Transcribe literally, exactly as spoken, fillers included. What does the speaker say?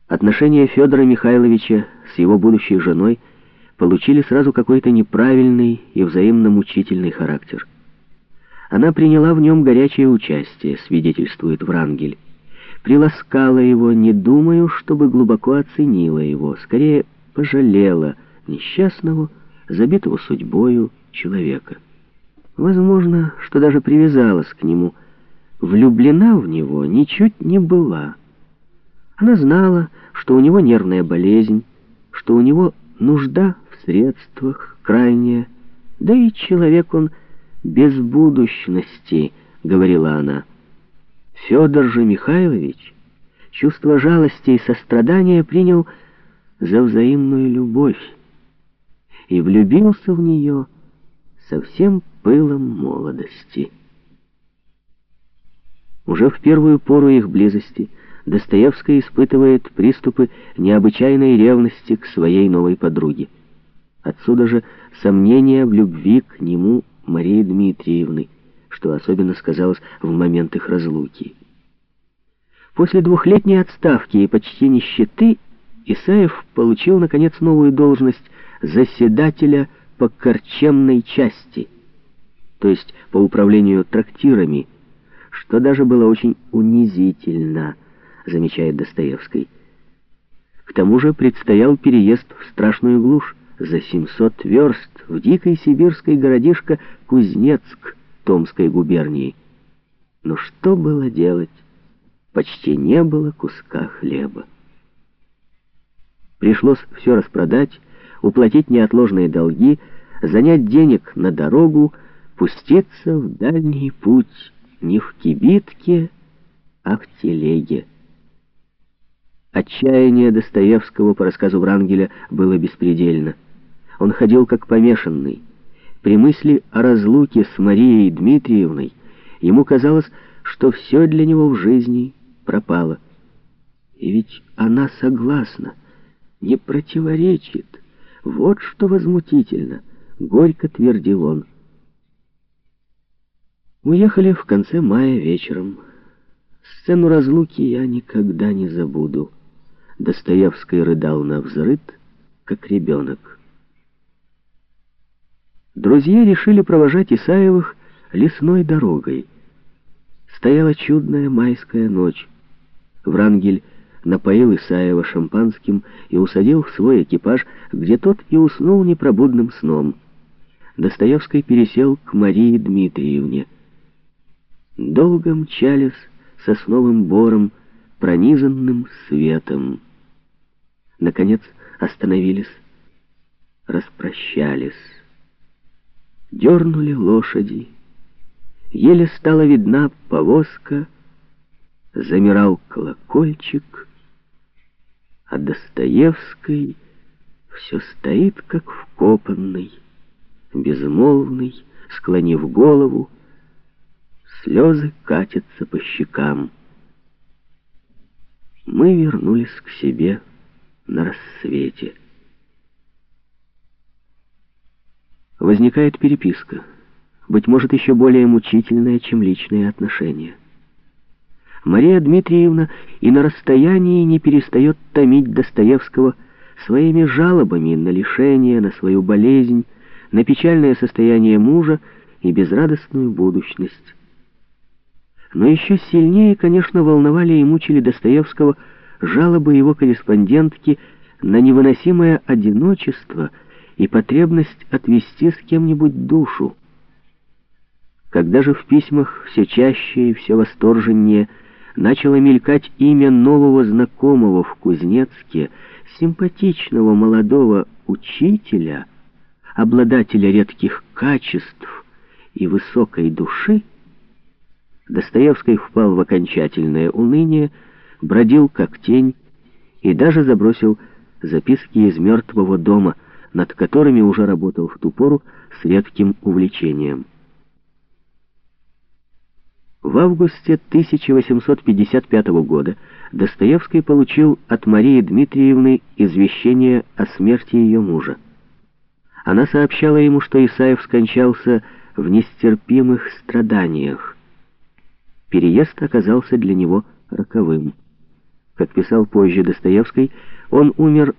Отношения Федора Михайловича с его будущей женой получили сразу какой-то неправильный и взаимно мучительный характер. Она приняла в нем горячее участие, свидетельствует Врангель. Приласкала его, не думаю, чтобы глубоко оценила его, скорее пожалела несчастного, забитого судьбою человека. Возможно, что даже привязалась к нему, влюблена в него ничуть не была. Она знала, что у него нервная болезнь, что у него нужда в средствах крайняя, да и человек он без будущности, говорила она. Федор же Михайлович чувство жалости и сострадания принял за взаимную любовь и влюбился в нее со всем пылом молодости. Уже в первую пору их близости Достоевский испытывает приступы необычайной ревности к своей новой подруге. Отсюда же сомнения в любви к нему Марии Дмитриевны, что особенно сказалось в момент их разлуки. После двухлетней отставки и почти нищеты Исаев получил, наконец, новую должность заседателя по корчемной части, то есть по управлению трактирами, что даже было очень унизительно, замечает Достоевский. К тому же предстоял переезд в страшную глушь за семьсот верст в дикой сибирской городишко Кузнецк Томской губернии. Но что было делать? Почти не было куска хлеба. Пришлось все распродать, уплатить неотложные долги, занять денег на дорогу, пуститься в дальний путь не в кибитке, а в телеге. Отчаяние Достоевского, по рассказу Врангеля, было беспредельно. Он ходил как помешанный. При мысли о разлуке с Марией Дмитриевной ему казалось, что все для него в жизни пропало. И ведь она согласна, не противоречит. Вот что возмутительно, горько твердил он. Уехали в конце мая вечером. Сцену разлуки я никогда не забуду. Достоевский рыдал навзрыд, как ребенок. Друзья решили провожать Исаевых лесной дорогой. Стояла чудная майская ночь. Врангель напоил Исаева шампанским и усадил в свой экипаж, где тот и уснул непробудным сном. Достоевский пересел к Марии Дмитриевне. Долго мчались сосновым бором, пронизанным светом. Наконец остановились, распрощались. Дернули лошади. Еле стала видна повозка, замирал колокольчик, а Достоевский все стоит, как вкопанный, безмолвный, склонив голову, слезы катятся по щекам. Мы вернулись к себе на рассвете. Возникает переписка, быть может, еще более мучительная, чем личные отношения. Мария Дмитриевна и на расстоянии не перестает томить Достоевского своими жалобами на лишение, на свою болезнь, на печальное состояние мужа и безрадостную будущность. Но еще сильнее, конечно, волновали и мучили Достоевского жалобы его корреспондентки на невыносимое одиночество и потребность отвести с кем-нибудь душу. Когда же в письмах все чаще и все восторженнее начало мелькать имя нового знакомого в Кузнецке, симпатичного молодого учителя, обладателя редких качеств и высокой души, Достоевский впал в окончательное уныние, бродил как тень и даже забросил записки из «Мертвого дома», над которыми уже работал в ту пору с редким увлечением. В августе тысяча восемьсот пятьдесят пятого года Достоевский получил от Марии Дмитриевны извещение о смерти ее мужа. Она сообщала ему, что Исаев скончался в нестерпимых страданиях. Переезд оказался для него роковым. Как писал позже Достоевский, он умер